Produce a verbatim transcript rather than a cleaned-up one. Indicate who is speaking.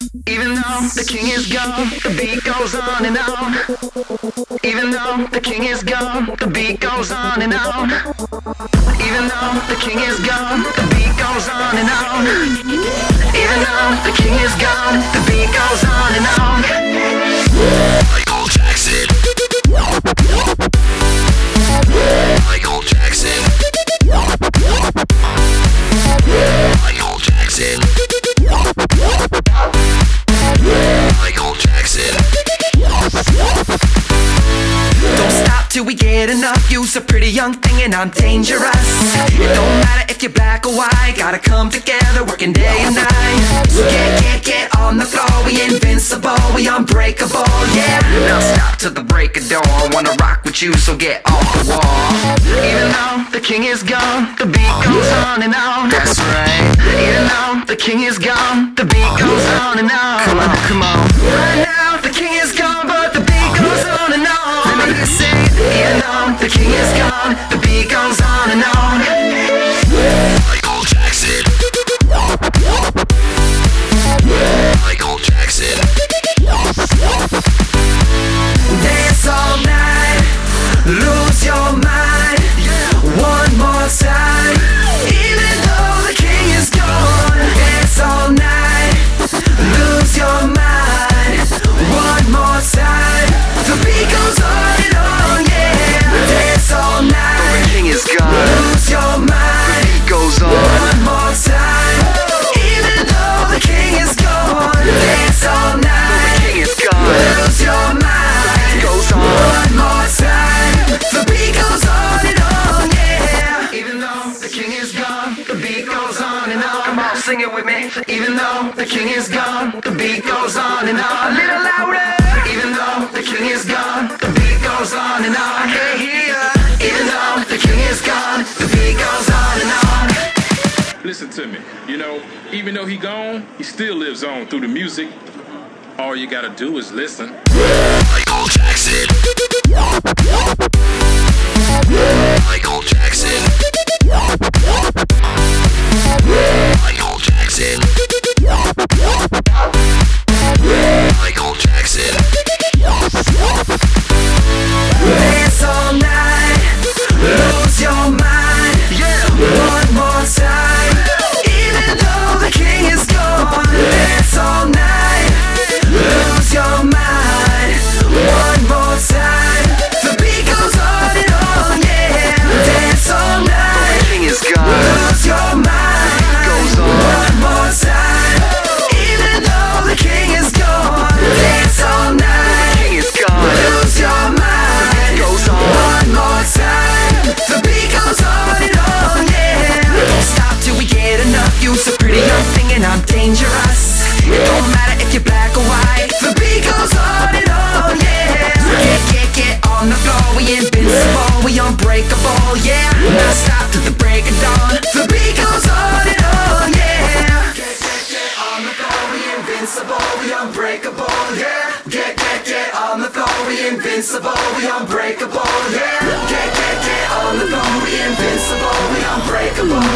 Speaker 1: Even though the king is gone, the beat goes on and on. Even though the king is gone, the beat goes on and on. Even though the king is gone, the beat goes on and on. Even though the king is gone, the beat goes on and on. Michael Jackson. Michael Jackson. Michael Jackson. Michael Jackson. Don't stop till we get enough. You's a pretty young thing and I'm dangerous. It don't matter if you're black or white. Gotta come together, working day and night. So get, get, get on the floor. We invincible, we unbreakable, yeah. Now stop till the break of dawn. Wanna rock with you, so get off the wall. Even though the king is gone, the beat goes on and on. That's right. Even though the king is gone, the beat goes on and on. Come on, come on. Right now the king is gone, but the beat goes on and on. Let me hear you say it. Even though the king is gone, the beat goes on and on. Michael Jackson. Michael Jackson. Dance all night, lose your mind. One more time. Even though the king is gone, dance all night, lose your mind. One more time. The beat goes on and on, yeah. Dance all night, the king is gone, lose your mind. The beat goes on. One more time. Even though the king is gone, dance all night, the king is gone, lose your mind. Goes on. One more time. The beat goes on and on, yeah. Even though the king is gone, the beat goes on and on. Come on, sing it with me. Even though the king is gone, the beat goes on and on. A little louder. Even though the king is gone, the beat goes on and on. I can't hear ya. Even though the king is gone, the beat goes on and on.
Speaker 2: Listen to me, you know, even though he gone, he still lives on through the music. All you gotta do is listen.
Speaker 1: Michael Jackson. Michael Jackson. Michael Jackson. Michael Jackson. Dance all night, lose your mind. One more time. Even though the king is gone, dance all night, lose your mind. One more time. The beat goes on and on, yeah. Dance all night, the king is gone, lose your mind. Goes on. One more time. Even though the king is gone, dance all night, the king is gone, lose your mind. Goes on. One more time. The beat goes on and on, yeah. Don't stop till we get enough. You's a pretty young thing and I'm dangerous. It don't matter if you're black or white. The beat goes on and on, yeah. So get, get, get on the floor. We invincible, we unbreakable, yeah. Now stop till the break of dawn. The beat goes on and on, yeah. Get, get, get on the floor. We invincible, we unbreakable, yeah. Get, get, get on the floor. We invincible, we unbreakable, yeah. Get, get, get on the floor. We invincible, we unbreakable.